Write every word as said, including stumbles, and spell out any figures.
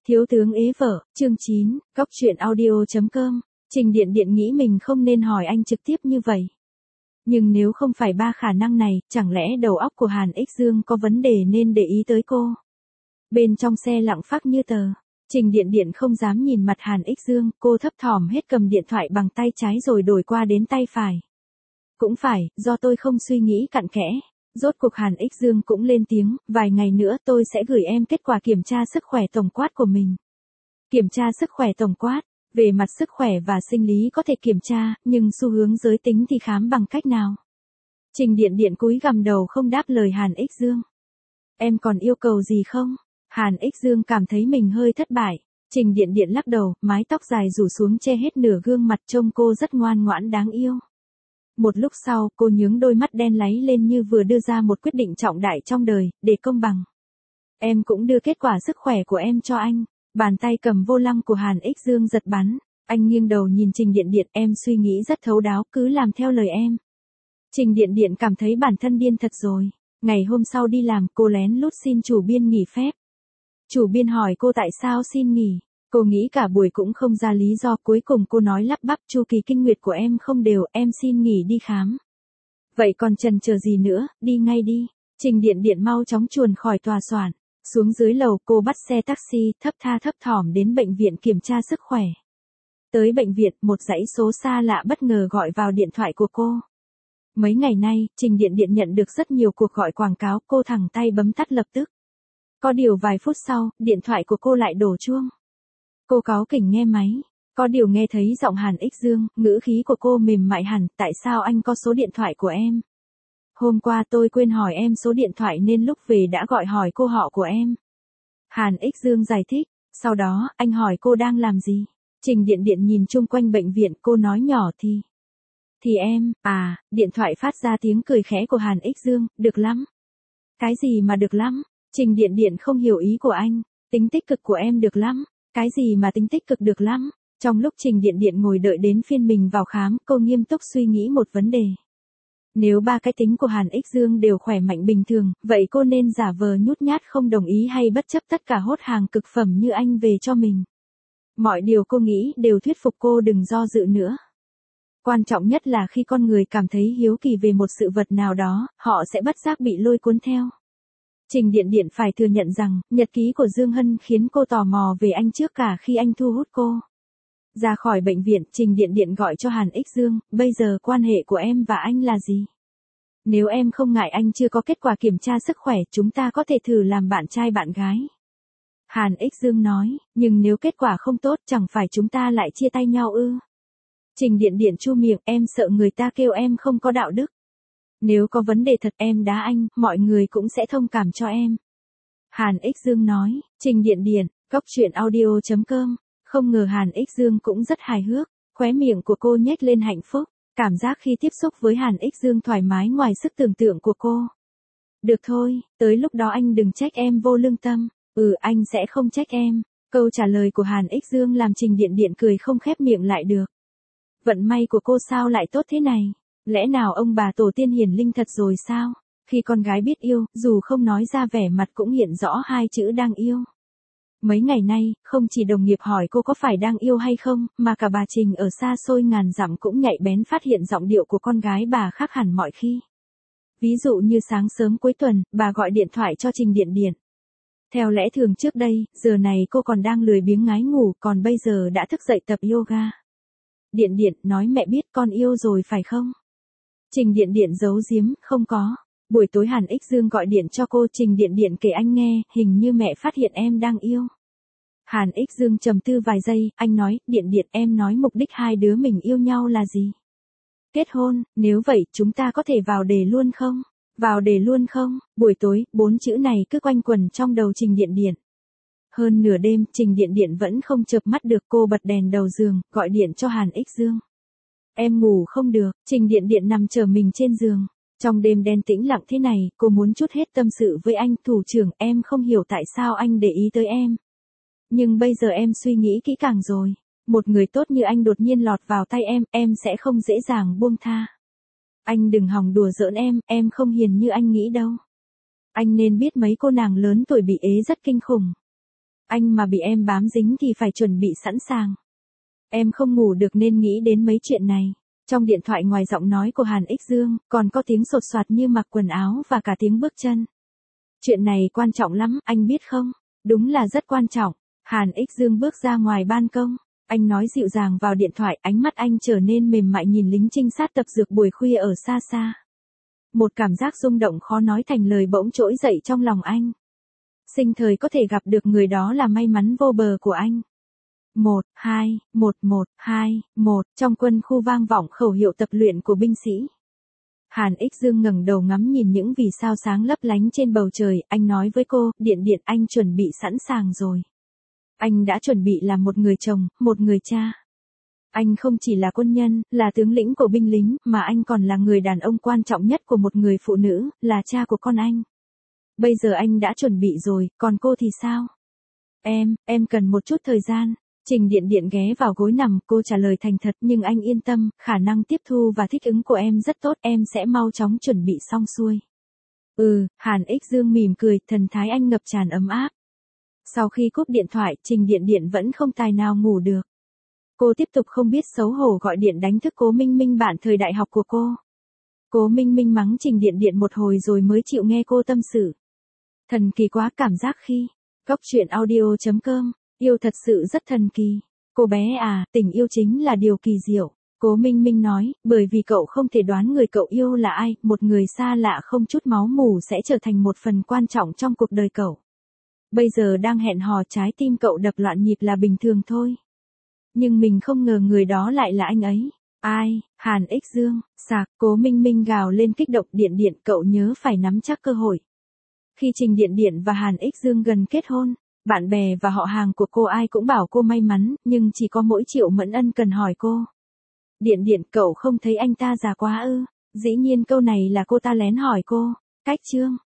Thiếu tướng ế vợ, chương chín, góc truyện audio.com. Trình Điện Điện nghĩ mình không nên hỏi anh trực tiếp như vậy. Nhưng nếu không phải ba khả năng này, chẳng lẽ đầu óc của Hàn Ích Dương có vấn đề nên để ý tới cô? Bên trong xe lặng phắc như tờ. Trình Điện Điện không dám nhìn mặt Hàn Ích Dương, cô thấp thỏm hết cầm điện thoại bằng tay trái rồi đổi qua đến tay phải. Cũng phải, do tôi không suy nghĩ cặn kẽ. Rốt cuộc Hàn Ích Dương cũng lên tiếng, vài ngày nữa tôi sẽ gửi em kết quả kiểm tra sức khỏe tổng quát của mình. Kiểm tra sức khỏe tổng quát, về mặt sức khỏe và sinh lý có thể kiểm tra, nhưng xu hướng giới tính thì khám bằng cách nào? Trình Điện Điện cúi gằm đầu không đáp lời Hàn Ích Dương. Em còn yêu cầu gì không? Hàn Ích Dương cảm thấy mình hơi thất bại. Trình Điện Điện lắc đầu, mái tóc dài rủ xuống che hết nửa gương mặt trông cô rất ngoan ngoãn đáng yêu. Một lúc sau, cô nhướng đôi mắt đen láy lên như vừa đưa ra một quyết định trọng đại trong đời, để công bằng. Em cũng đưa kết quả sức khỏe của em cho anh. Bàn tay cầm vô lăng của Hàn Ích Dương giật bắn. Anh nghiêng đầu nhìn Trình Điện Điện, em suy nghĩ rất thấu đáo, cứ làm theo lời em. Trình Điện Điện cảm thấy bản thân điên thật rồi. Ngày hôm sau đi làm, cô lén lút xin chủ biên nghỉ phép. Chủ biên hỏi cô tại sao xin nghỉ. Cô nghĩ cả buổi cũng không ra lý do, cuối cùng cô nói lắp bắp, chu kỳ kinh nguyệt của em không đều, em xin nghỉ đi khám. Vậy còn chần chờ gì nữa, đi ngay đi. Trình Điện Điện mau chóng chuồn khỏi tòa soạn. Xuống dưới lầu, cô bắt xe taxi, thấp tha thấp thỏm đến bệnh viện kiểm tra sức khỏe. Tới bệnh viện, một dãy số xa lạ bất ngờ gọi vào điện thoại của cô. Mấy ngày nay, Trình Điện Điện nhận được rất nhiều cuộc gọi quảng cáo, cô thẳng tay bấm tắt lập tức. Có điều vài phút sau, điện thoại của cô lại đổ chuông. Cô cáu kỉnh nghe máy. Có điều nghe thấy giọng Hàn Ích Dương, ngữ khí của cô mềm mại hẳn, tại sao anh có số điện thoại của em? Hôm qua tôi quên hỏi em số điện thoại nên lúc về đã gọi hỏi cô họ của em. Hàn Ích Dương giải thích, sau đó, anh hỏi cô đang làm gì? Trình Điện Điện nhìn chung quanh bệnh viện, cô nói nhỏ thì. Thì em, à, điện thoại phát ra tiếng cười khẽ của Hàn Ích Dương, được lắm. Cái gì mà được lắm? Trình Điện Điện không hiểu ý của anh, tính tích cực của em được lắm. Cái gì mà tính tích cực được lắm? Trong lúc Trình Điện Điện ngồi đợi đến phiên mình vào khám, cô nghiêm túc suy nghĩ một vấn đề. Nếu ba cái tính của Hàn Ích Dương đều khỏe mạnh bình thường, vậy cô nên giả vờ nhút nhát không đồng ý hay bất chấp tất cả hốt hàng cực phẩm như anh về cho mình? Mọi điều cô nghĩ đều thuyết phục cô đừng do dự nữa. Quan trọng nhất là khi con người cảm thấy hiếu kỳ về một sự vật nào đó, họ sẽ bất giác bị lôi cuốn theo. Trình Điện Điện phải thừa nhận rằng, nhật ký của Dương Hân khiến cô tò mò về anh trước cả khi anh thu hút cô. Ra khỏi bệnh viện, Trình Điện Điện gọi cho Hàn Ích Dương, bây giờ quan hệ của em và anh là gì? Nếu em không ngại anh chưa có kết quả kiểm tra sức khỏe, chúng ta có thể thử làm bạn trai bạn gái. Hàn Ích Dương nói, nhưng nếu kết quả không tốt chẳng phải chúng ta lại chia tay nhau ư? Trình Điện Điện chu miệng, em sợ người ta kêu em không có đạo đức. Nếu có vấn đề thật em đá anh, mọi người cũng sẽ thông cảm cho em. Hàn Ích Dương nói, Trình Điện Điện, góc truyện audio.com. Không ngờ Hàn Ích Dương cũng rất hài hước, khóe miệng của cô nhếch lên hạnh phúc, cảm giác khi tiếp xúc với Hàn Ích Dương thoải mái ngoài sức tưởng tượng của cô. Được thôi, tới lúc đó anh đừng trách em vô lương tâm. Ừ, anh sẽ không trách em. Câu trả lời của Hàn Ích Dương làm Trình Điện Điện cười không khép miệng lại được. Vận may của cô sao lại tốt thế này? Lẽ nào ông bà tổ tiên hiển linh thật rồi sao? Khi con gái biết yêu, dù không nói ra vẻ mặt cũng hiện rõ hai chữ đang yêu. Mấy ngày nay, không chỉ đồng nghiệp hỏi cô có phải đang yêu hay không, mà cả bà Trình ở xa xôi ngàn dặm cũng nhạy bén phát hiện giọng điệu của con gái bà khác hẳn mọi khi. Ví dụ như sáng sớm cuối tuần, bà gọi điện thoại cho Trình Điện Điện. Theo lẽ thường trước đây, giờ này cô còn đang lười biếng ngái ngủ, còn bây giờ đã thức dậy tập yoga. Điện Điện, nói mẹ biết con yêu rồi phải không? Trình Điện Điện giấu giếm, không có. Buổi tối Hàn Ích Dương gọi điện cho cô, Trình Điện Điện kể anh nghe, hình như mẹ phát hiện em đang yêu. Hàn Ích Dương trầm tư vài giây, anh nói, Điện Điện em nói mục đích hai đứa mình yêu nhau là gì? Kết hôn, nếu vậy chúng ta có thể vào đề luôn không? Vào đề luôn không? Buổi tối, bốn chữ này cứ quanh quẩn trong đầu Trình Điện Điện. Hơn nửa đêm, Trình Điện Điện vẫn không chợp mắt được, cô bật đèn đầu giường, gọi điện cho Hàn Ích Dương. Em ngủ không được, Trình Điện Điện nằm chờ mình trên giường. Trong đêm đen tĩnh lặng thế này, cô muốn trút hết tâm sự với anh, thủ trưởng, em không hiểu tại sao anh để ý tới em. Nhưng bây giờ em suy nghĩ kỹ càng rồi. Một người tốt như anh đột nhiên lọt vào tay em, em sẽ không dễ dàng buông tha. Anh đừng hòng đùa giỡn em, em không hiền như anh nghĩ đâu. Anh nên biết mấy cô nàng lớn tuổi bị ế rất kinh khủng. Anh mà bị em bám dính thì phải chuẩn bị sẵn sàng. Em không ngủ được nên nghĩ đến mấy chuyện này. Trong điện thoại ngoài giọng nói của Hàn Ích Dương, còn có tiếng sột soạt như mặc quần áo và cả tiếng bước chân. Chuyện này quan trọng lắm, anh biết không? Đúng là rất quan trọng. Hàn Ích Dương bước ra ngoài ban công. Anh nói dịu dàng vào điện thoại, ánh mắt anh trở nên mềm mại nhìn lính trinh sát tập dược buổi khuya ở xa xa. Một cảm giác rung động khó nói thành lời bỗng trỗi dậy trong lòng anh. Sinh thời có thể gặp được người đó là may mắn vô bờ của anh. Một, hai, một, một, hai, một, trong quân khu vang vọng khẩu hiệu tập luyện của binh sĩ. Hàn Ích Dương ngẩng đầu ngắm nhìn những vì sao sáng lấp lánh trên bầu trời, anh nói với cô, Điện Điện, anh chuẩn bị sẵn sàng rồi. Anh đã chuẩn bị làm một người chồng, một người cha. Anh không chỉ là quân nhân, là tướng lĩnh của binh lính, mà anh còn là người đàn ông quan trọng nhất của một người phụ nữ, là cha của con anh. Bây giờ anh đã chuẩn bị rồi, còn cô thì sao? Em, em cần một chút thời gian. Trình Điện Điện ghé vào gối nằm, cô trả lời thành thật, nhưng anh yên tâm, khả năng tiếp thu và thích ứng của em rất tốt, em sẽ mau chóng chuẩn bị xong xuôi. Ừ, Hàn Ích Dương mỉm cười, thần thái anh ngập tràn ấm áp. Sau khi cúp điện thoại, Trình Điện Điện vẫn không tài nào ngủ được. Cô tiếp tục không biết xấu hổ gọi điện đánh thức Cố Minh Minh, bạn thời đại học của cô. Cố Minh Minh mắng Trình Điện Điện một hồi rồi mới chịu nghe cô tâm sự. Thần kỳ quá, cảm giác khi Góc truyện audio chấm com, yêu thật sự rất thần kỳ. Cô bé à, tình yêu chính là điều kỳ diệu. Cố Minh Minh nói, bởi vì cậu không thể đoán người cậu yêu là ai, một người xa lạ không chút máu mủ sẽ trở thành một phần quan trọng trong cuộc đời cậu. Bây giờ đang hẹn hò, trái tim cậu đập loạn nhịp là bình thường thôi. Nhưng mình không ngờ người đó lại là anh ấy. Ai? Hàn Ích Dương, sạc, Cố Minh Minh gào lên kích động, Điện Điện, cậu nhớ phải nắm chắc cơ hội. Khi Trình Điện Điện và Hàn Ích Dương gần kết hôn, bạn bè và họ hàng của cô ai cũng bảo cô may mắn, nhưng chỉ có mỗi Triệu Mẫn Ân cần hỏi cô. Điện Điện, cậu không thấy anh ta già quá ư? Dĩ nhiên câu này là cô ta lén hỏi cô. Cách chương